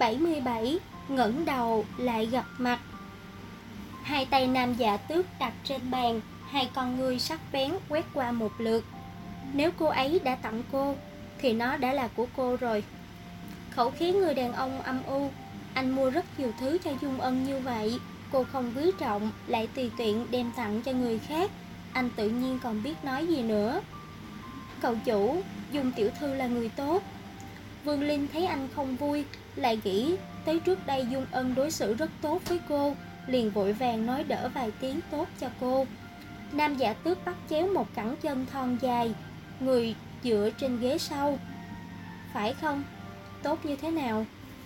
77. Ngẩng đầu lại gặp mặt. Hai tay nam dạ tước đặt trên bàn, hai con ngươi sắc bén quét qua một lượt. Nếu cô ấy đã tặng cô thì nó đã là của cô rồi. Khẩu khí người đàn ông âm u. Anh mua rất nhiều thứ cho Dung Ân như vậy, cô không quý trọng lại tùy tiện đem tặng cho người khác, anh tự nhiên còn biết nói gì nữa. Cậu chủ, Dung tiểu thư là người tốt. Vương Linh thấy anh không vui, lại nghĩ tới trước đây Dung Ân đối xử rất tốt với cô, liền vội vàng nói đỡ vài tiếng tốt cho cô. Nam dạ tước bắt chéo một cẳng chân thon dài, người dựa trên ghế sau. Phải không? Tốt như thế nào?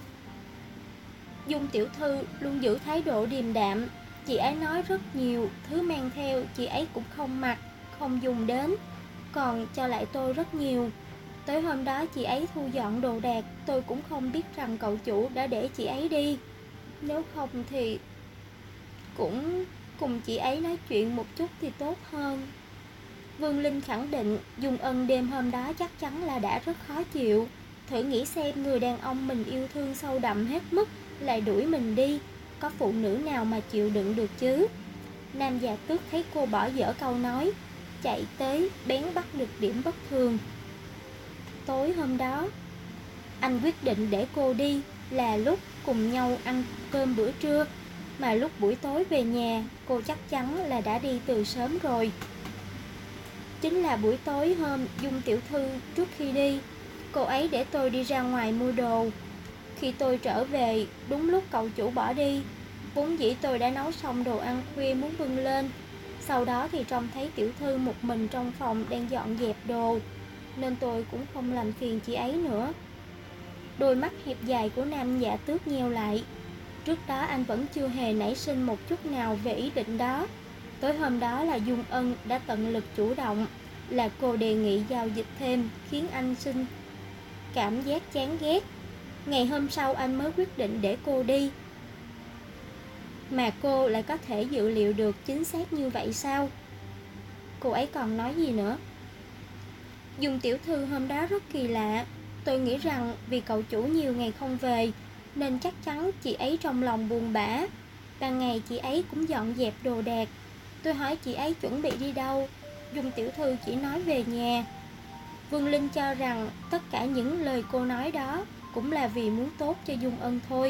Dung tiểu thư luôn giữ thái độ điềm đạm. Chị ấy nói rất nhiều, thứ mang theo chị ấy cũng không mặc, không dùng đến, còn cho lại tôi rất nhiều. Tới hôm đó chị ấy thu dọn đồ đạc, tôi cũng không biết rằng cậu chủ đã để chị ấy đi. Nếu không thì cũng cùng chị ấy nói chuyện một chút thì tốt hơn. Vương Linh khẳng định Dung Ân đêm hôm đó chắc chắn là đã rất khó chịu. Thử nghĩ xem, người đàn ông mình yêu thương sâu đậm hết mức lại đuổi mình đi, có phụ nữ nào mà chịu đựng được chứ? Nam già tước thấy cô bỏ dở câu nói, chạy tới bén bắt được điểm bất thường. Tối hôm đó, anh quyết định để cô đi là lúc cùng nhau ăn cơm bữa trưa, mà lúc buổi tối về nhà, cô chắc chắn là đã đi từ sớm rồi. Chính là buổi tối hôm Dung tiểu thư trước khi đi, cô ấy để tôi đi ra ngoài mua đồ. Khi tôi trở về, đúng lúc cậu chủ bỏ đi. Vốn dĩ tôi đã nấu xong đồ ăn khuya muốn bưng lên. Sau đó thì trông thấy tiểu thư một mình trong phòng đang dọn dẹp đồ, nên tôi cũng không làm phiền chị ấy nữa. Đôi mắt hẹp dài của nam dạ tước nheo lại. Trước đó anh vẫn chưa hề nảy sinh một chút nào về ý định đó. Tối hôm đó là Dung Ân đã tận lực chủ động, là cô đề nghị giao dịch thêm, khiến anh sinh cảm giác chán ghét. Ngày hôm sau anh mới quyết định để cô đi. Mà cô lại có thể dự liệu được chính xác như vậy sao? Cô ấy còn nói gì nữa? Dung tiểu thư hôm đó rất kỳ lạ. Tôi nghĩ rằng vì cậu chủ nhiều ngày không về, nên chắc chắn chị ấy trong lòng buồn bã. Ban ngày chị ấy cũng dọn dẹp đồ đạc. Tôi hỏi chị ấy chuẩn bị đi đâu, Dung tiểu thư chỉ nói về nhà. Vương Linh cho rằng tất cả những lời cô nói đó cũng là vì muốn tốt cho Dung Ân thôi.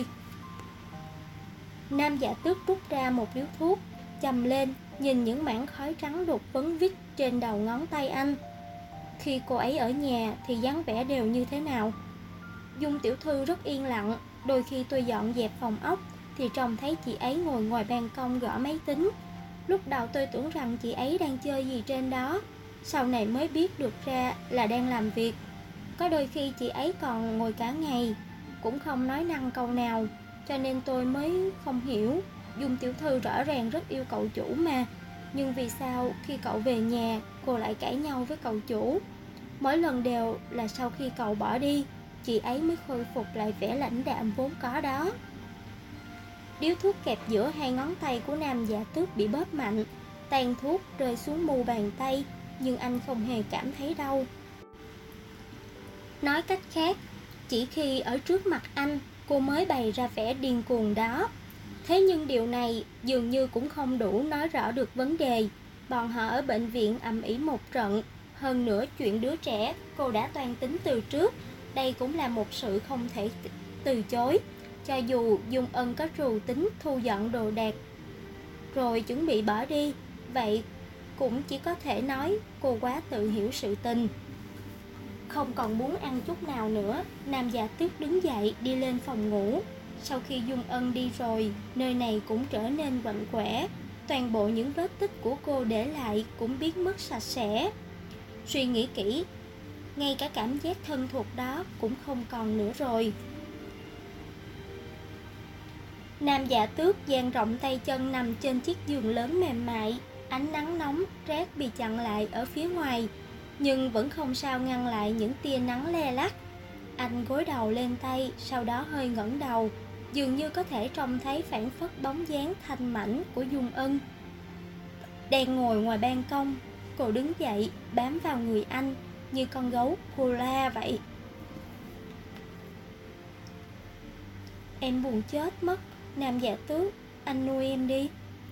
Nam dạ tước rút ra một điếu thuốc, châm lên, nhìn những mảng khói trắng đục vấn vít trên đầu ngón tay anh. Khi cô ấy ở nhà thì dáng vẻ đều như thế nào? Dung tiểu thư rất yên lặng. Đôi khi tôi dọn dẹp phòng ốc thì trông thấy chị ấy ngồi ngoài ban công gõ máy tính. Lúc đầu tôi tưởng rằng chị ấy đang chơi gì trên đó, sau này mới biết được ra là đang làm việc. Có đôi khi chị ấy còn ngồi cả ngày, cũng không nói năng câu nào, cho nên tôi mới không hiểu. Dung tiểu thư rõ ràng rất yêu cậu chủ mà, nhưng vì sao khi cậu về nhà cô lại cãi nhau với cậu chủ? Mỗi lần đều là sau khi cậu bỏ đi, chị ấy mới khôi phục lại vẻ lãnh đạm vốn có đó. Điếu thuốc kẹp giữa hai ngón tay của nam dạ tước bị bóp mạnh, tàn thuốc rơi xuống mu bàn tay, nhưng anh không hề cảm thấy đau. Nói cách khác, chỉ khi ở trước mặt anh, cô mới bày ra vẻ điên cuồng đó. Thế nhưng điều này dường như cũng không đủ nói rõ được vấn đề. Bọn họ ở bệnh viện ầm ĩ một trận. Hơn nữa chuyện đứa trẻ cô đã toan tính từ trước. Đây cũng là một sự không thể từ chối. Cho dù Dung Ân có trù tính thu dọn đồ đạc rồi chuẩn bị bỏ đi, vậy cũng chỉ có thể nói cô quá tự hiểu sự tình. Không còn muốn ăn chút nào nữa, nam dạ tước đứng dậy đi lên phòng ngủ. Sau khi Dung Ân đi rồi, nơi này cũng trở nên quạnh quẽ. Toàn bộ những vết tích của cô để lại cũng biến mất sạch sẽ. Suy nghĩ kỹ, ngay cả cảm giác thân thuộc đó cũng không còn nữa rồi. Nam dạ tước dang rộng tay chân nằm trên chiếc giường lớn mềm mại. Ánh nắng nóng rát bị chặn lại ở phía ngoài, nhưng vẫn không sao ngăn lại những tia nắng le lắt. Anh gối đầu lên tay, sau đó hơi ngẩng đầu, dường như có thể trông thấy phảng phất bóng dáng thanh mảnh của Dung Ân đang ngồi ngoài ban công. Cô đứng dậy, bám vào người anh như con gấu koala vậy. Em buồn chết mất. Nam Dạ Tước, anh nuôi em đi.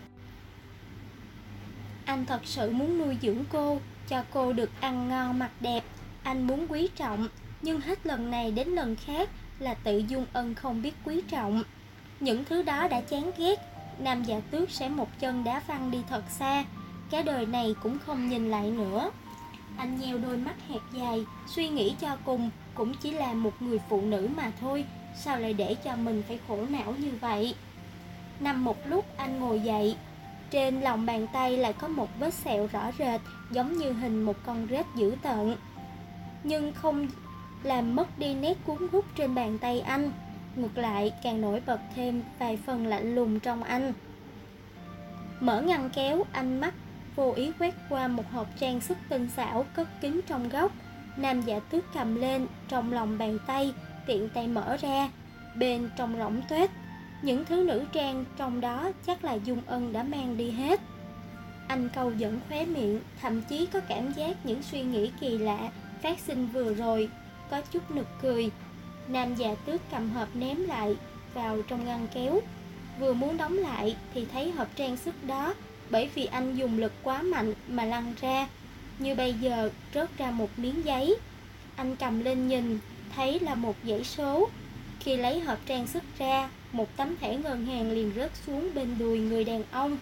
Anh thật sự muốn nuôi dưỡng cô, cho cô được ăn ngon mặc đẹp. Anh muốn quý trọng, nhưng hết lần này đến lần khác là tự Dung Ân không biết quý trọng. Những thứ đó đã chán ghét, Nam Dạ Tước sẽ một chân đá văng đi thật xa, cả đời này cũng không nhìn lại nữa. Anh nheo đôi mắt hẹp dài, suy nghĩ cho cùng cũng chỉ là một người phụ nữ mà thôi, sao lại để cho mình phải khổ não như vậy. Nằm một lúc anh ngồi dậy, trên lòng bàn tay lại có một vết sẹo rõ rệt, giống như hình một con rết dữ tợn, nhưng không làm mất đi nét cuốn hút trên bàn tay anh, ngược lại càng nổi bật thêm vài phần lạnh lùng trong anh. Mở ngăn kéo, anh mắt vô ý quét qua một hộp trang sức tinh xảo cất kín trong góc. Nam Dạ Tước cầm lên trong lòng bàn tay, tiện tay mở ra, bên trong rỗng tuếch. Những thứ nữ trang trong đó chắc là Dung Ân đã mang đi hết. Anh câu dẫn khóe miệng, thậm chí có cảm giác những suy nghĩ kỳ lạ phát sinh vừa rồi có chút nực cười. Nam Dạ Tước cầm hộp ném lại vào trong ngăn kéo, vừa muốn đóng lại thì thấy hộp trang sức đó bởi vì anh dùng lực quá mạnh mà lăn ra, như bây giờ rớt ra một miếng giấy. Anh cầm lên nhìn, thấy là một dãy số. Khi lấy hộp trang sức ra, một tấm thẻ ngân hàng liền rớt xuống bên đùi người đàn ông.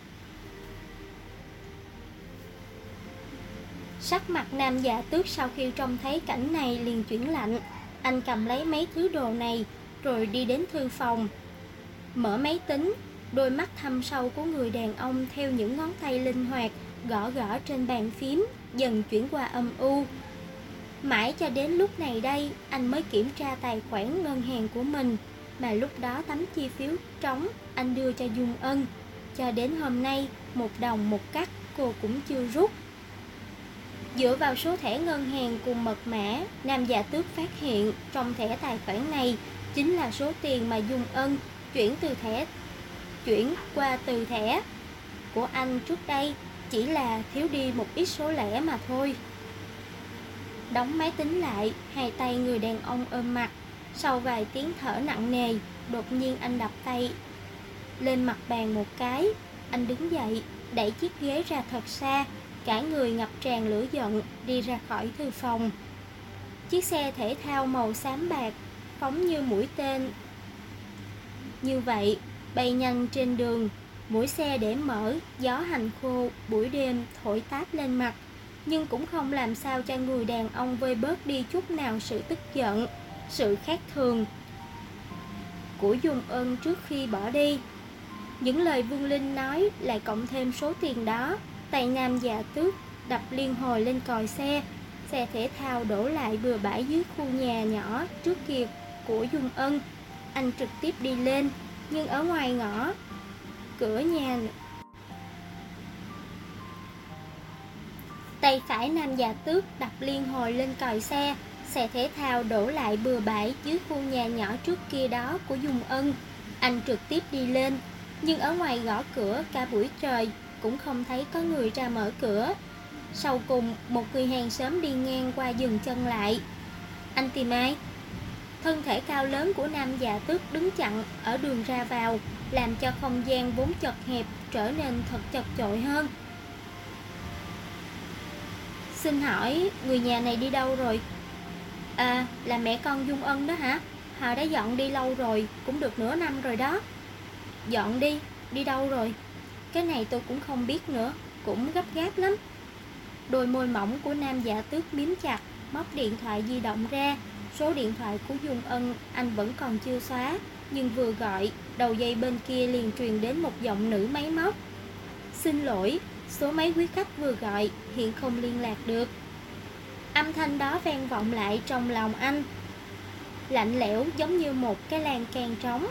Sắc mặt Nam Dạ Tước sau khi trông thấy cảnh này liền chuyển lạnh. Anh cầm lấy mấy thứ đồ này rồi đi đến thư phòng, mở máy tính. Đôi mắt thâm sâu của người đàn ông theo những ngón tay linh hoạt gõ gõ trên bàn phím dần chuyển qua âm u. Mãi cho đến lúc này đây anh mới kiểm tra tài khoản ngân hàng của mình, mà lúc đó tấm chi phiếu trống anh đưa cho Dung Ân. Cho đến hôm nay, 1 đồng 1 cắc cô cũng chưa rút. Dựa vào số thẻ ngân hàng cùng mật mã, Nam Dạ Tước phát hiện trong thẻ tài khoản này chính là số tiền mà Dung Ân chuyển qua từ thẻ của anh trước đây, chỉ là thiếu đi một ít số lẻ mà thôi. Đóng máy tính lại, hai tay người đàn ông ôm mặt. Sau vài tiếng thở nặng nề, đột nhiên anh đập tay lên mặt bàn một cái. Anh đứng dậy, đẩy chiếc ghế ra thật xa, cả người ngập tràn lửa giận đi ra khỏi thư phòng. Chiếc xe thể thao màu xám bạc phóng như mũi tên như vậy bay nhanh trên đường. Mũi xe để mở, gió hành khô buổi đêm thổi táp lên mặt, nhưng cũng không làm sao cho người đàn ông vơi bớt đi chút nào sự tức giận, sự khác thường của Dung Ân trước khi bỏ đi. Những lời Vương Linh nói lại cộng thêm số tiền đó. Tay Nam Dạ Tước đập liên hồi lên còi xe. Xe thể thao đổ lại bừa bãi dưới khu nhà nhỏ trước kia của Dung Ân. Anh trực tiếp đi lên, nhưng ở ngoài ngõ cửa nhà, tay phải Nam Dạ Tước đập liên hồi lên còi xe. Xe thể thao đổ lại bừa bãi dưới khu nhà nhỏ trước kia đó của Dung Ân. Anh trực tiếp đi lên, nhưng ở ngoài gõ cửa cả buổi trời cũng không thấy có người ra mở cửa. Sau cùng, một người hàng xóm đi ngang qua dừng chân lại. Anh tìm ai? Thân thể cao lớn của Nam Dạ Tước đứng chặn ở đường ra vào, làm cho không gian vốn chật hẹp trở nên thật chật chội hơn. Xin hỏi, người nhà này đi đâu rồi? À, là mẹ con Dung Ân đó hả? Họ đã dọn đi lâu rồi, cũng được nửa năm rồi đó. Dọn đi? Đi đâu rồi? Cái này tôi cũng không biết nữa, cũng gấp gáp lắm. Đôi môi mỏng của Nam Dạ Tước mím chặt, móc điện thoại di động ra. Số điện thoại của Dung Ân anh vẫn còn chưa xóa, nhưng vừa gọi, đầu dây bên kia liền truyền đến một giọng nữ máy móc. Xin lỗi, số máy quý khách vừa gọi hiện không liên lạc được. Âm thanh đó vang vọng lại trong lòng anh, lạnh lẽo giống như một cái lan can trống.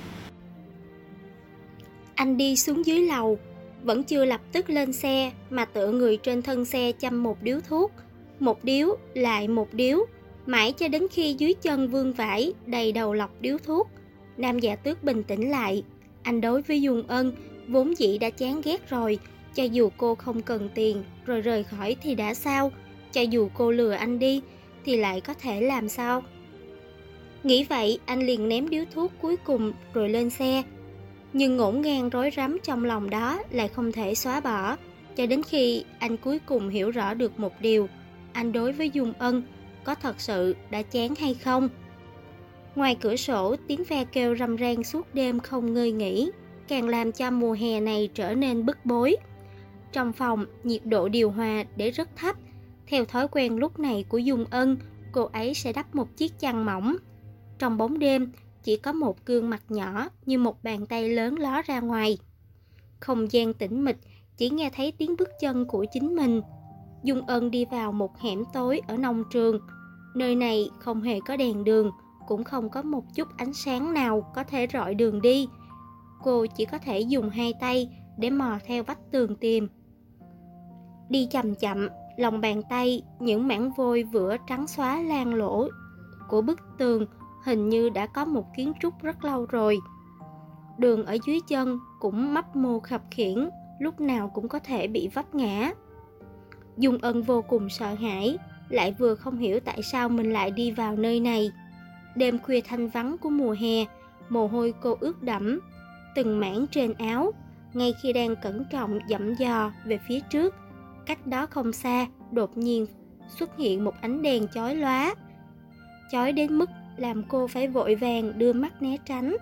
Anh đi xuống dưới lầu, vẫn chưa lập tức lên xe mà tựa người trên thân xe châm một điếu thuốc. Một điếu, lại một điếu, mãi cho đến khi dưới chân vương vãi đầy đầu lọc điếu thuốc. Nam Dạ Tước bình tĩnh lại. Anh đối với Dung Ân vốn dĩ đã chán ghét rồi. Cho dù cô không cần tiền rồi rời khỏi thì đã sao? Cho dù cô lừa anh đi thì lại có thể làm sao? Nghĩ vậy, anh liền ném điếu thuốc cuối cùng rồi lên xe. Nhưng ngổn ngang rối rắm trong lòng đó lại không thể xóa bỏ, cho đến khi anh cuối cùng hiểu rõ được một điều, anh đối với Dung Ân có thật sự đã chán hay không. Ngoài cửa sổ, tiếng ve kêu râm ran suốt đêm không ngơi nghỉ, càng làm cho mùa hè này trở nên bức bối. Trong phòng, nhiệt độ điều hòa để rất thấp. Theo thói quen lúc này của Dung Ân, cô ấy sẽ đắp một chiếc chăn mỏng. Trong bóng đêm, chỉ có một gương mặt nhỏ như một bàn tay lớn ló ra ngoài. Không gian tĩnh mịch, chỉ nghe thấy tiếng bước chân của chính mình. Dung Ân đi vào một hẻm tối ở nông trường. Nơi này không hề có đèn đường, cũng không có một chút ánh sáng nào có thể rọi đường đi. Cô chỉ có thể dùng hai tay để mò theo vách tường tìm. Đi chậm chậm, lòng bàn tay, những mảng vôi vữa trắng xóa loang lỗ của bức tường hình như đã có một kiến trúc rất lâu rồi. Đường ở dưới chân cũng mấp mô khập khiễng, lúc nào cũng có thể bị vấp ngã. Dung Ân vô cùng sợ hãi, lại vừa không hiểu tại sao mình lại đi vào nơi này. Đêm khuya thanh vắng của mùa hè, mồ hôi cô ướt đẫm, từng mảng trên áo. Ngay khi đang cẩn trọng dặm dò về phía trước, cách đó không xa, đột nhiên xuất hiện một ánh đèn chói lóa, chói đến mức làm cô phải vội vàng đưa mắt né tránh.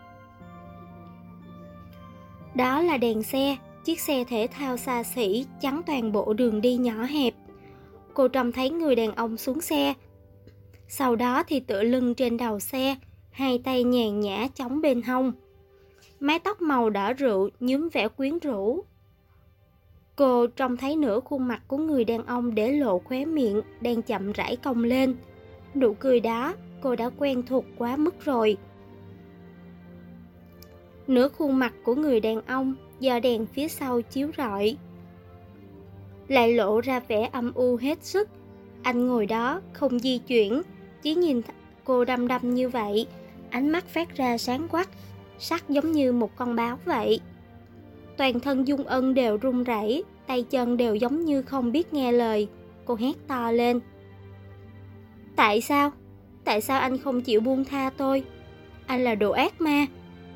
Đó là đèn xe, chiếc xe thể thao xa xỉ chắn toàn bộ đường đi nhỏ hẹp. Cô trông thấy người đàn ông xuống xe, sau đó thì tựa lưng trên đầu xe, hai tay nhàn nhã chống bên hông. Mái tóc màu đỏ rượu nhuốm vẻ quyến rũ. Cô trông thấy nửa khuôn mặt của người đàn ông để lộ khóe miệng đang chậm rãi cong lên. Nụ cười đó cô đã quen thuộc quá mức rồi. Nửa khuôn mặt của người đàn ông do đèn phía sau chiếu rọi lại lộ ra vẻ âm u hết sức. Anh ngồi đó không di chuyển, chỉ nhìn cô đăm đăm như vậy, ánh mắt phát ra sáng quắc, sắc giống như một con báo vậy. Toàn thân Dung Ân đều run rẩy, tay chân đều giống như không biết nghe lời. Cô hét to lên: Tại sao? Tại sao anh không chịu buông tha tôi? Anh là đồ ác ma.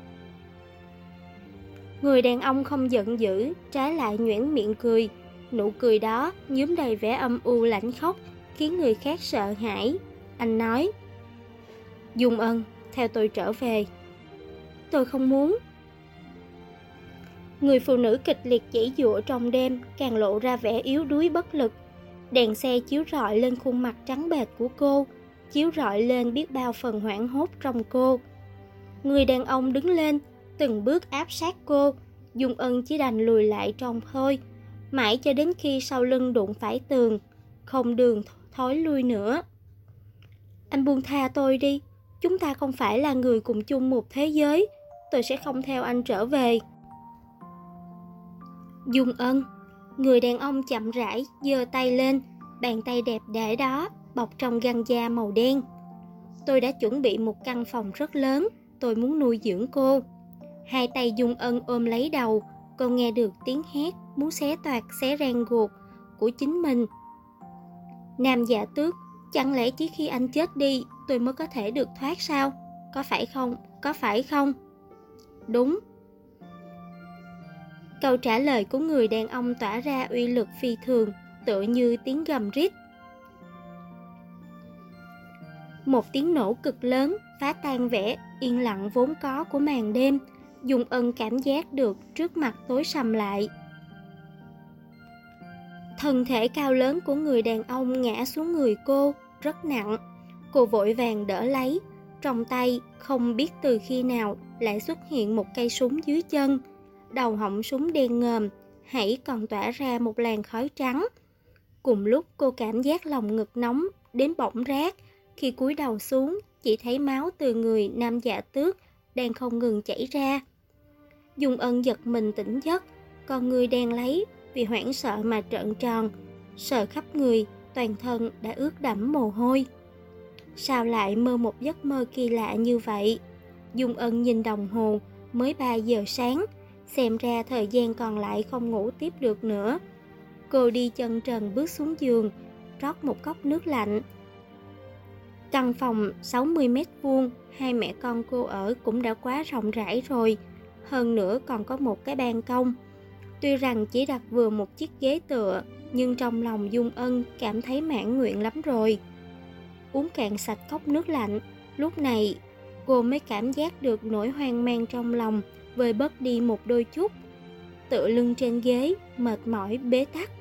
Người đàn ông không giận dữ, trái lại nhoẻn miệng cười. Nụ cười đó nhuốm đầy vẻ âm u lãnh khốc, khiến người khác sợ hãi. Anh nói: Dung Ân, theo tôi trở về. Tôi không muốn. Người phụ nữ kịch liệt giãy giụa trong đêm càng lộ ra vẻ yếu đuối bất lực. Đèn xe chiếu rọi lên khuôn mặt trắng bệch của cô, chiếu rọi lên biết bao phần hoảng hốt trong cô. Người đàn ông đứng lên, từng bước áp sát cô. Dung Ân chỉ đành lùi lại trong thôi, mãi cho đến khi sau lưng đụng phải tường, không đường thối lui nữa. Anh buông tha tôi đi, chúng ta không phải là người cùng chung một thế giới, tôi sẽ không theo anh trở về. Dung Ân. Người đàn ông chậm rãi giơ tay lên, bàn tay đẹp đẽ đó bọc trong găng da màu đen. Tôi đã chuẩn bị một căn phòng rất lớn, tôi muốn nuôi dưỡng cô. Hai tay Dung Ân ôm lấy đầu, cô nghe được tiếng hét muốn xé toạc xé rang ruột của chính mình. Nam Dạ Tước, chẳng lẽ chỉ khi anh chết đi tôi mới có thể được thoát sao? Có phải không? Có phải không? Đúng. Câu trả lời của người đàn ông tỏa ra uy lực phi thường, tựa như tiếng gầm rít. Một tiếng nổ cực lớn phá tan vẻ yên lặng vốn có của màn đêm. Dung Ân cảm giác được trước mặt tối sầm lại. Thân thể cao lớn của người đàn ông ngã xuống người cô, rất nặng. Cô vội vàng đỡ lấy, trong tay không biết từ khi nào lại xuất hiện một cây súng dưới chân. Đầu họng súng đen ngòm, hãy còn tỏa ra một làn khói trắng. Cùng lúc cô cảm giác lòng ngực nóng đến bỏng rát. Khi cúi đầu xuống, chỉ thấy máu từ người Nam Dạ Tước đang không ngừng chảy ra. Dung Ân giật mình tỉnh giấc, con người đen lấy vì hoảng sợ mà trợn tròn, sờ khắp người, toàn thân đã ướt đẫm mồ hôi. Sao lại mơ một giấc mơ kỳ lạ như vậy? Dung Ân nhìn đồng hồ, mới 3 giờ sáng, xem ra thời gian còn lại không ngủ tiếp được nữa. Cô đi chân trần bước xuống giường, rót một cốc nước lạnh. Căn phòng 60 mét vuông, hai mẹ con cô ở cũng đã quá rộng rãi rồi. Hơn nữa còn có một cái ban công. Tuy rằng chỉ đặt vừa một chiếc ghế tựa, nhưng trong lòng Dung Ân cảm thấy mãn nguyện lắm rồi. Uống cạn sạch cốc nước lạnh, lúc này cô mới cảm giác được nỗi hoang mang trong lòng vơi bớt đi một đôi chút. Tựa lưng trên ghế, mệt mỏi bế tắc.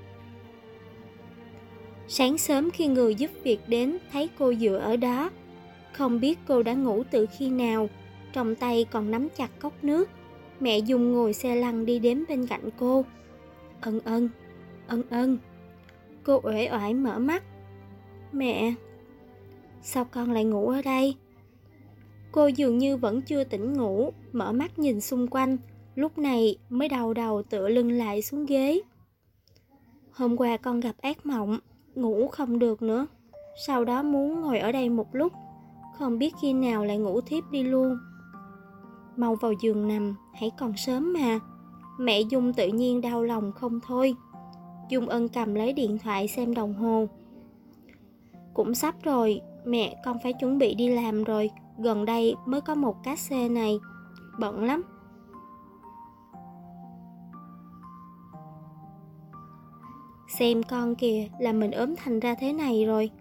Sáng sớm khi người giúp việc đến thấy cô dựa ở đó, không biết cô đã ngủ từ khi nào, trong tay còn nắm chặt cốc nước. Mẹ Dung ngồi xe lăn đi đến bên cạnh cô. Ân Ân, Ân Ân. Cô uể oải mở mắt. Mẹ, sao con lại ngủ ở đây? Cô dường như vẫn chưa tỉnh ngủ, mở mắt nhìn xung quanh, lúc này mới đầu đầu tựa lưng lại xuống ghế. Hôm qua con gặp ác mộng, ngủ không được nữa. Sau đó muốn ngồi ở đây một lúc, không biết khi nào lại ngủ thiếp đi luôn. Mau vào giường nằm, hãy còn sớm mà. Mẹ Dung tự nhiên đau lòng không thôi. Dung Ân cầm lấy điện thoại xem đồng hồ. Cũng sắp rồi, mẹ con phải chuẩn bị đi làm rồi. Gần đây mới có một cát xê này, bận lắm. Xem con kìa, là mình ốm thành ra thế này rồi.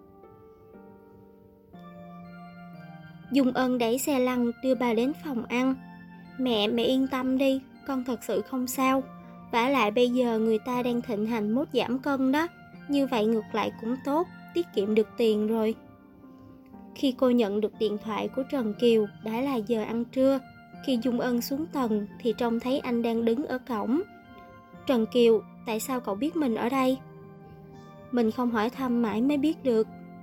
Dung Ân đẩy xe lăn đưa bà đến phòng ăn. Mẹ yên tâm đi, con thật sự không sao. Vả lại bây giờ người ta đang thịnh hành mốt giảm cân đó. Như vậy ngược lại cũng tốt, tiết kiệm được tiền rồi. Khi cô nhận được điện thoại của Trần Kiều, đã là giờ ăn trưa. Khi Dung Ân xuống tầng thì trông thấy anh đang đứng ở cổng. Trần Kiều, tại sao cậu biết mình ở đây? Mình không hỏi thăm mãi mới biết được.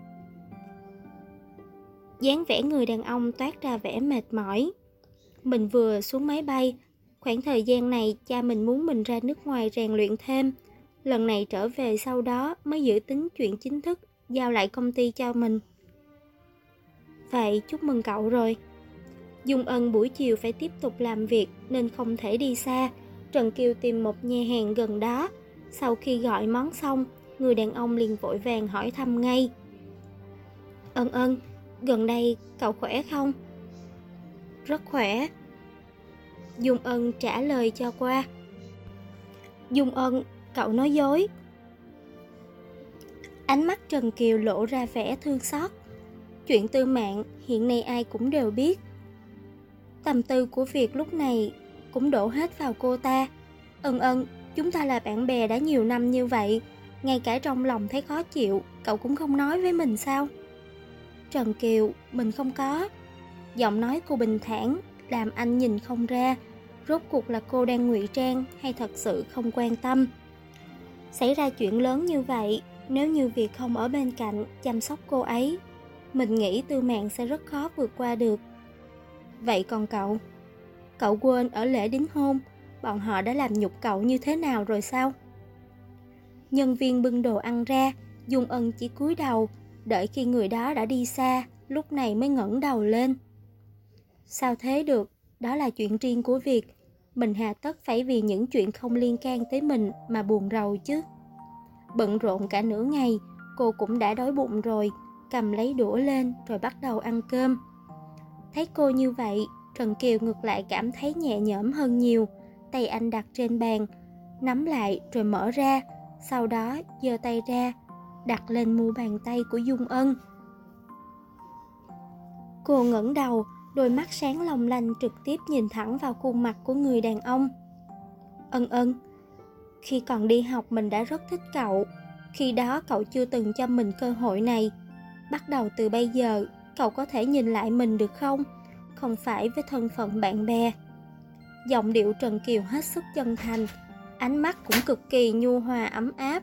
Dáng vẻ người đàn ông toát ra vẻ mệt mỏi. Mình vừa xuống máy bay. Khoảng thời gian này cha mình muốn mình ra nước ngoài rèn luyện thêm. Lần này trở về sau đó mới dự tính chuyện chính thức giao lại công ty cho mình. Vậy chúc mừng cậu rồi. Dung Ân buổi chiều phải tiếp tục làm việc nên không thể đi xa. Trần Kiều tìm một nhà hàng gần đó. Sau khi gọi món xong, người đàn ông liền vội vàng hỏi thăm ngay. Ân Ân, gần đây cậu khỏe không? Rất khỏe. Dung Ân trả lời cho qua. Dung Ân, cậu nói dối. Ánh mắt Trần Kiều lộ ra vẻ thương xót. Chuyện tư mạng hiện nay ai cũng đều biết. Tâm tư của việc lúc này cũng đổ hết vào cô ta. Ân Ân, chúng ta là bạn bè đã nhiều năm như vậy, ngay cả trong lòng thấy khó chịu, cậu cũng không nói với mình sao? Trần Kiều, mình không có. Giọng nói cô bình thản, làm anh nhìn không ra, rốt cuộc là cô đang ngụy trang hay thật sự không quan tâm. Xảy ra chuyện lớn như vậy, nếu như việc không ở bên cạnh chăm sóc cô ấy, mình nghĩ Tư Mạn sẽ rất khó vượt qua được. Vậy còn cậu? Cậu quên ở lễ đính hôn, bọn họ đã làm nhục cậu như thế nào rồi sao? Nhân viên bưng đồ ăn ra, Dung Ân chỉ cúi đầu, đợi khi người đó đã đi xa, lúc này mới ngẩng đầu lên. Sao thế được, đó là chuyện riêng của việc. Mình hà tất phải vì những chuyện không liên can tới mình mà buồn rầu chứ. Bận rộn cả nửa ngày, cô cũng đã đói bụng rồi, cầm lấy đũa lên rồi bắt đầu ăn cơm. Thấy cô như vậy, Trần Kiều ngược lại cảm thấy nhẹ nhõm hơn nhiều. Tay anh đặt trên bàn, nắm lại rồi mở ra, sau đó giơ tay ra, đặt lên mu bàn tay của Dung Ân. Cô ngẩng đầu, đôi mắt sáng long lanh trực tiếp nhìn thẳng vào khuôn mặt của người đàn ông. Ân Ân, khi còn đi học mình đã rất thích cậu. Khi đó cậu chưa từng cho mình cơ hội này. Bắt đầu từ bây giờ, cậu có thể nhìn lại mình được không? Không phải với thân phận bạn bè. Giọng điệu Trần Kiều hết sức chân thành, ánh mắt cũng cực kỳ nhu hòa ấm áp.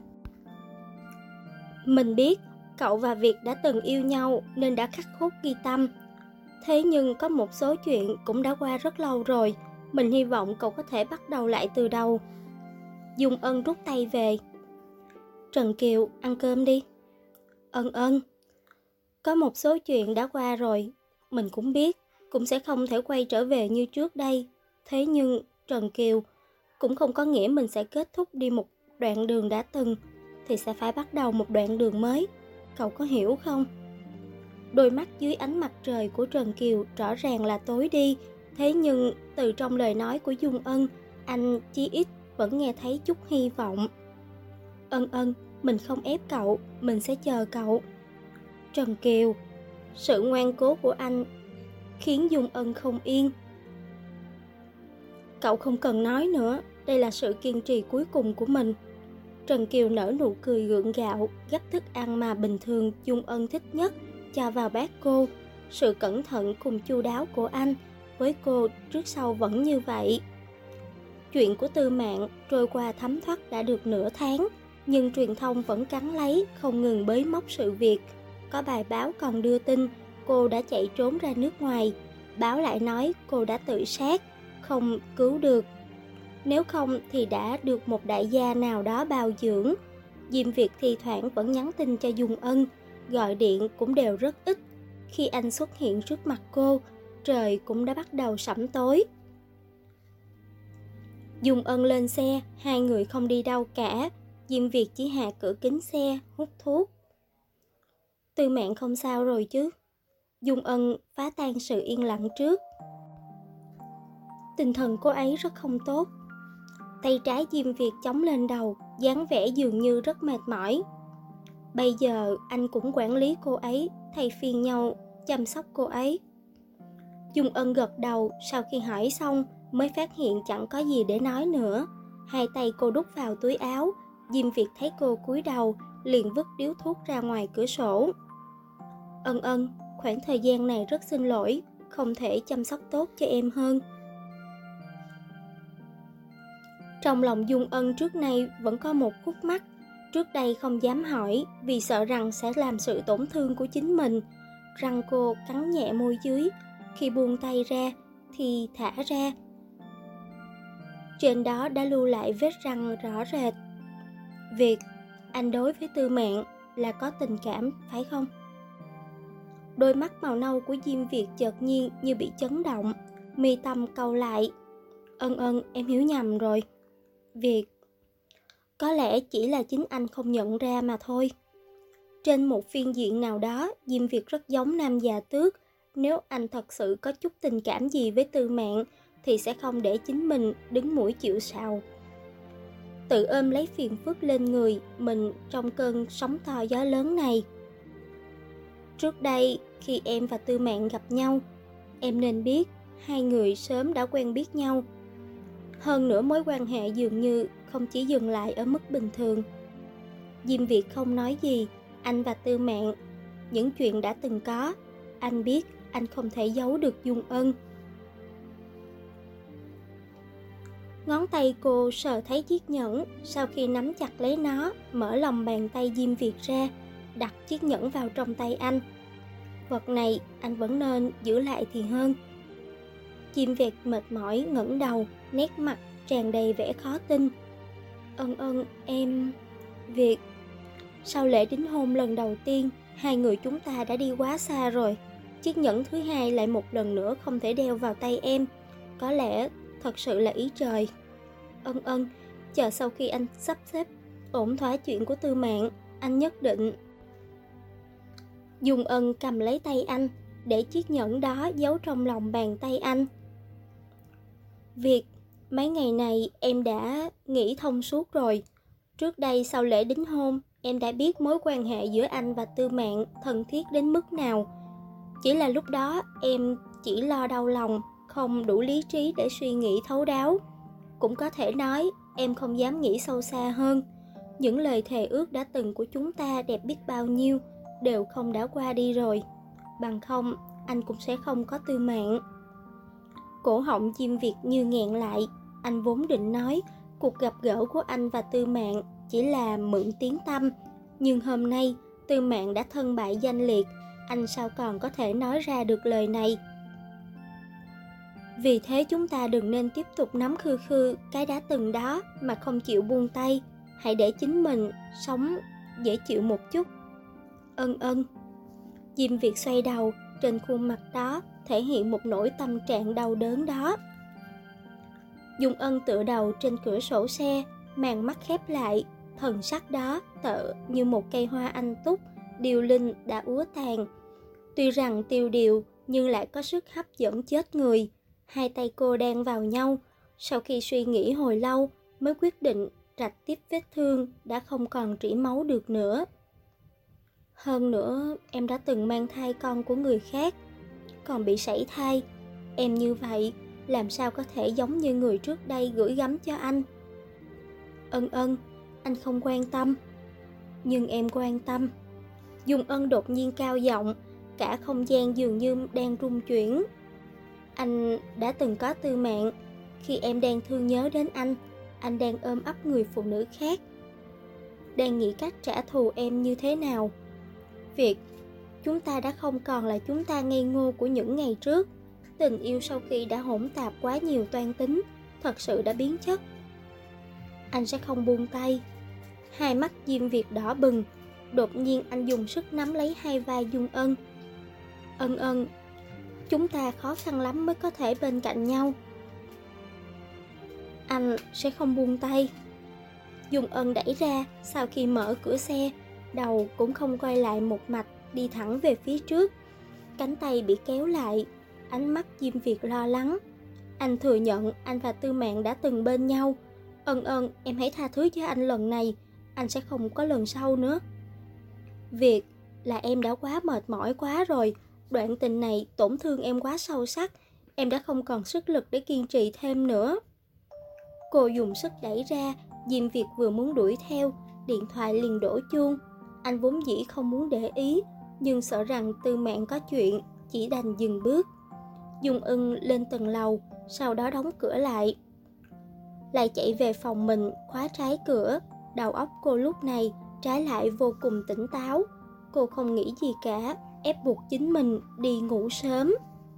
Mình biết cậu và Việt đã từng yêu nhau nên đã khắc cốt ghi tâm. Thế nhưng có một số chuyện cũng đã qua rất lâu rồi. Mình hy vọng cậu có thể bắt đầu lại từ đầu. Dung Ân rút tay về. Trần Kiều, ăn cơm đi. Ân Ân, có một số chuyện đã qua rồi, mình cũng biết, cũng sẽ không thể quay trở về như trước đây. Thế nhưng, Trần Kiều, cũng không có nghĩa mình sẽ kết thúc đi một đoạn đường đã từng, thì sẽ phải bắt đầu một đoạn đường mới. Cậu có hiểu không? Đôi mắt dưới ánh mặt trời của Trần Kiều rõ ràng là tối đi, thế nhưng từ trong lời nói của Dung Ân, anh chí ít vẫn nghe thấy chút hy vọng. Ân Ân, mình không ép cậu, mình sẽ chờ cậu. Trần Kiều, sự ngoan cố của anh khiến Dung Ân không yên. Cậu không cần nói nữa, đây là sự kiên trì cuối cùng của mình. Trần Kiều nở nụ cười gượng gạo, gắp thức ăn mà bình thường Dung Ân thích nhất cho vào bát cô. Sự cẩn thận cùng chu đáo của anh với cô trước sau vẫn như vậy. Chuyện của Tư Mạn trôi qua thấm thoát đã được nửa tháng, nhưng truyền thông vẫn cắn lấy, không ngừng bới móc sự việc. Có bài báo còn đưa tin cô đã chạy trốn ra nước ngoài. Báo lại nói cô đã tự sát, không cứu được. Nếu không thì đã được một đại gia nào đó bao dưỡng. Diêm Việt thi thoảng vẫn nhắn tin cho Dung Ân, gọi điện cũng đều rất ít. Khi anh xuất hiện trước mặt cô, trời cũng đã bắt đầu sẫm tối. Dung Ân lên xe, hai người không đi đâu cả. Diêm Việt chỉ hạ cửa kính xe, hút thuốc. Tư Mạn không sao rồi chứ? Dung Ân phá tan sự yên lặng trước. Tinh thần cô ấy rất không tốt. Tay trái Diêm Việt chống lên đầu, dáng vẻ dường như rất mệt mỏi. Bây giờ anh cũng quản lý cô ấy, thay phiên nhau chăm sóc cô ấy. Dung Ân gật đầu, sau khi hỏi xong mới phát hiện chẳng có gì để nói nữa. Hai tay cô đút vào túi áo. Diêm Việt thấy cô cúi đầu, liền vứt điếu thuốc ra ngoài cửa sổ. Ân Ân, khoảng thời gian này rất xin lỗi, không thể chăm sóc tốt cho em hơn. Trong lòng Dung Ân trước nay vẫn có một khúc mắc. Trước đây không dám hỏi vì sợ rằng sẽ làm sự tổn thương của chính mình. Răng cô cắn nhẹ môi dưới, khi buông tay ra thì thả ra. Trên đó đã lưu lại vết răng rõ rệt. Việt, anh đối với Tư Mạn là có tình cảm, phải không? Đôi mắt màu nâu của Diêm Việt chợt nhiên như bị chấn động, mi tâm cau lại. Ân Ân, em hiểu nhầm rồi. Việt, có lẽ chỉ là chính anh không nhận ra mà thôi. Trên một phiên diện nào đó, Diêm Việt rất giống Nam Già Tước. Nếu anh thật sự có chút tình cảm gì với Tư Mạn thì sẽ không để chính mình đứng mũi chịu sào, tự ôm lấy phiền phức lên người mình trong cơn sóng to gió lớn này. Trước đây, khi em và Tư Mạn gặp nhau, em nên biết hai người sớm đã quen biết nhau. Hơn nữa mối quan hệ dường như không chỉ dừng lại ở mức bình thường. Diêm Việt không nói gì. Anh và Tư Mạn, những chuyện đã từng có, anh biết anh không thể giấu được Dung Ân. Ngón tay cô sờ thấy chiếc nhẫn, sau khi nắm chặt lấy nó, mở lòng bàn tay Diêm Việt ra, đặt chiếc nhẫn vào trong tay anh. Vật này anh vẫn nên giữ lại thì hơn. Diêm Việt mệt mỏi ngẩng đầu, nét mặt tràn đầy vẻ khó tin. Ân Ân, em... Việt, sau lễ đính hôn lần đầu tiên, hai người chúng ta đã đi quá xa rồi. Chiếc nhẫn thứ hai lại một lần nữa không thể đeo vào tay em. Có lẽ thật sự là ý trời. Ân Ân, chờ sau khi anh sắp xếp ổn thỏa chuyện của Tư Mạn, anh nhất định... Dung Ân cầm lấy tay anh, để chiếc nhẫn đó giấu trong lòng bàn tay anh. Việt, mấy ngày này em đã nghĩ thông suốt rồi. Trước đây sau lễ đính hôn, em đã biết mối quan hệ giữa anh và Tư Mạn thân thiết đến mức nào. Chỉ là lúc đó em chỉ lo đau lòng, không đủ lý trí để suy nghĩ thấu đáo. Cũng có thể nói em không dám nghĩ sâu xa hơn. Những lời thề ước đã từng của chúng ta đẹp biết bao nhiêu đều không đã qua đi rồi. Bằng không anh cũng sẽ không có Tư Mạn. Cổ họng Diêm Việt như nghẹn lại. Anh vốn định nói cuộc gặp gỡ của anh và Tư Mạn chỉ là mượn tiếng tăm, nhưng hôm nay Tư Mạn đã thân bại danh liệt, anh sao còn có thể nói ra được lời này. Vì thế chúng ta đừng nên tiếp tục nắm khư khư cái đã từng đó mà không chịu buông tay. Hãy để chính mình sống dễ chịu một chút. Ân Ân. Diêm Việt xoay đầu, trên khuôn mặt đó thể hiện một nỗi tâm trạng đau đớn đó. Dung Ân tựa đầu trên cửa sổ xe, màn mắt khép lại, thần sắc đó tựa như một cây hoa anh túc, điêu linh đã úa tàn. Tuy rằng tiêu điều nhưng lại có sức hấp dẫn chết người. Hai tay cô đan vào nhau. Sau khi suy nghĩ hồi lâu mới quyết định rạch tiếp vết thương đã không còn rỉ máu được nữa. Hơn nữa, em đã từng mang thai con của người khác, còn bị sảy thai. Em như vậy, làm sao có thể giống như người trước đây gửi gắm cho anh? Ân Ân, anh không quan tâm. Nhưng em quan tâm. Dung Ân đột nhiên cao giọng, cả không gian dường như đang rung chuyển. Anh đã từng có tư mạng. Khi em đang thương nhớ đến anh đang ôm ấp người phụ nữ khác, đang nghĩ cách trả thù em như thế nào. Việc chúng ta đã không còn là chúng ta ngây ngô của những ngày trước. Tình yêu sau khi đã hỗn tạp quá nhiều toan tính, thật sự đã biến chất. Anh sẽ không buông tay. Hai mắt Diêm Việt đỏ bừng. Đột nhiên anh dùng sức nắm lấy hai vai Dung Ân. Ân Ân, chúng ta khó khăn lắm mới có thể bên cạnh nhau. Anh sẽ không buông tay. Dung Ân đẩy ra, sau khi mở cửa xe, đầu cũng không quay lại một mạch, đi thẳng về phía trước. Cánh tay bị kéo lại, ánh mắt Diêm Việt lo lắng. Anh thừa nhận anh và Tư Mạn đã từng bên nhau. Ân Ân, em hãy tha thứ cho anh lần này, anh sẽ không có lần sau nữa. Việc là em đã quá mệt mỏi quá rồi. Đoạn tình này tổn thương em quá sâu sắc. Em đã không còn sức lực để kiên trì thêm nữa. Cô dùng sức đẩy ra. Diêm Việt vừa muốn đuổi theo, điện thoại liền đổ chuông. Anh vốn dĩ không muốn để ý, nhưng sợ rằng Tư Mạn có chuyện, chỉ đành dừng bước. Dung Ân lên tầng lầu, sau đó đóng cửa lại chạy về phòng mình, khóa trái cửa. Đầu óc cô lúc này trái lại vô cùng tỉnh táo. Cô không nghĩ gì cả, ép buộc chính mình đi ngủ sớm.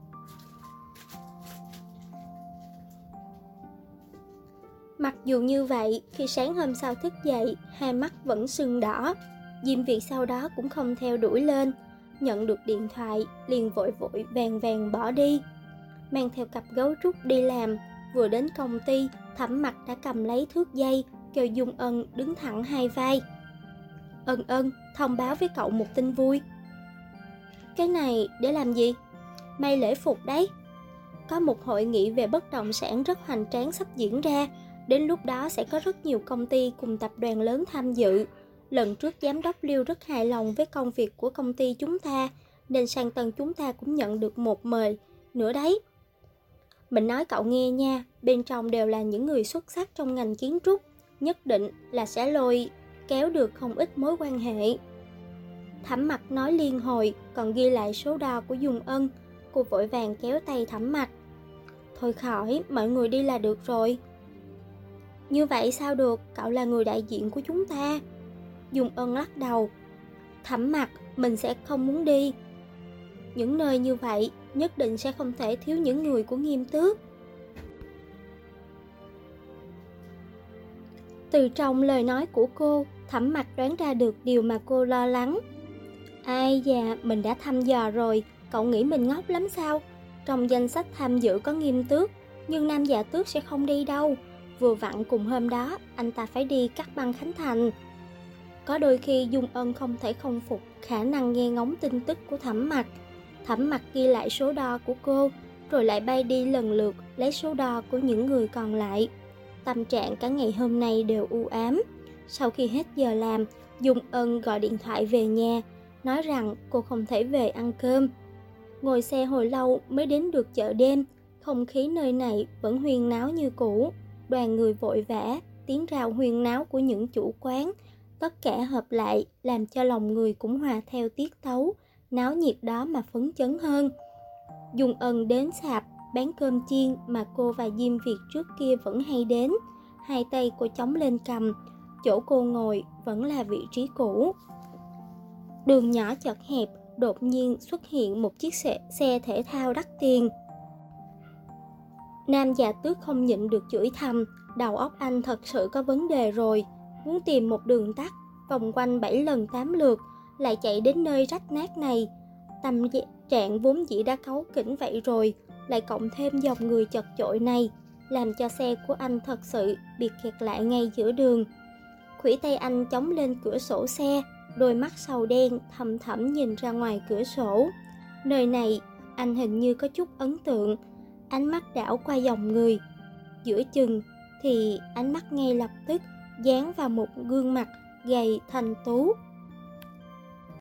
Mặc dù như vậy, khi sáng hôm sau thức dậy, hai mắt vẫn sưng đỏ. Diêm Việt sau đó cũng không theo đuổi lên. Nhận được điện thoại, liền vội vàng bỏ đi. Mang theo cặp gấu trúc đi làm. Vừa đến công ty, Thẩm Mặc đã cầm lấy thước dây, kêu Dung Ân đứng thẳng hai vai. Ân Ân, thông báo với cậu một tin vui. Cái này để làm gì? May lễ phục đấy. Có một hội nghị về bất động sản rất hoành tráng sắp diễn ra. Đến lúc đó sẽ có rất nhiều công ty cùng tập đoàn lớn tham dự. Lần trước giám đốc Lưu rất hài lòng với công việc của công ty chúng ta, nên sang tân chúng ta cũng nhận được một mời nữa đấy. Mình nói cậu nghe nha, bên trong đều là những người xuất sắc trong ngành kiến trúc, nhất định là sẽ lôi kéo được không ít mối quan hệ. Thẩm Mặc nói liên hồi, còn ghi lại số đo của Dung Ân. Cô vội vàng kéo tay Thẩm Mặc. Thôi khỏi, mọi người đi là được rồi. Như vậy sao được, cậu là người đại diện của chúng ta. Dung Ân lắc đầu. Thẩm Mặc, mình sẽ không muốn đi. Những nơi như vậy nhất định sẽ không thể thiếu những người của Nghiêm Tước. Từ trong lời nói của cô, Thẩm Mặc đoán ra được điều mà cô lo lắng. Ai da, mình đã thăm dò rồi, cậu nghĩ mình ngốc lắm sao? Trong danh sách tham dự có Nghiêm Tước, nhưng Nam Dạ Tước sẽ không đi đâu. Vừa vặn cùng hôm đó, anh ta phải đi cắt băng khánh thành. Có đôi khi Dung Ân không thể không phục khả năng nghe ngóng tin tức của Thẩm Mặc. Thẩm Mặc ghi lại số đo của cô, rồi lại bay đi lần lượt lấy số đo của những người còn lại. Tâm trạng cả ngày hôm nay đều u ám. Sau khi hết giờ làm, Dung Ân gọi điện thoại về nhà, nói rằng cô không thể về ăn cơm. Ngồi xe hồi lâu mới đến được chợ đêm, không khí nơi này vẫn huyên náo như cũ. Đoàn người vội vã, tiếng rào huyên náo của những chủ quán, tất cả hợp lại làm cho lòng người cũng hòa theo tiết tấu, náo nhiệt đó mà phấn chấn hơn. Dung Ân đến sạp bán cơm chiên mà cô và Diêm Việt trước kia vẫn hay đến. Hai tay cô chống lên cầm, chỗ cô ngồi vẫn là vị trí cũ. Đường nhỏ chật hẹp, đột nhiên xuất hiện một chiếc xe thể thao đắt tiền. Nam Dạ Tước không nhịn được chửi thầm, đầu óc anh thật sự có vấn đề rồi. Muốn tìm một đường tắt, vòng quanh 7 lần 8 lượt, lại chạy đến nơi rách nát này. Tâm trạng vốn dĩ đã cáu kỉnh vậy rồi, lại cộng thêm dòng người chật chội này, làm cho xe của anh thật sự bị kẹt lại ngay giữa đường. Khuỷu tay anh chống lên cửa sổ xe, đôi mắt sầu đen thầm thẳm nhìn ra ngoài cửa sổ. Nơi này, anh hình như có chút ấn tượng. Ánh mắt đảo qua dòng người. Giữa chừng thì ánh mắt ngay lập tức dán vào một gương mặt gầy thanh tú.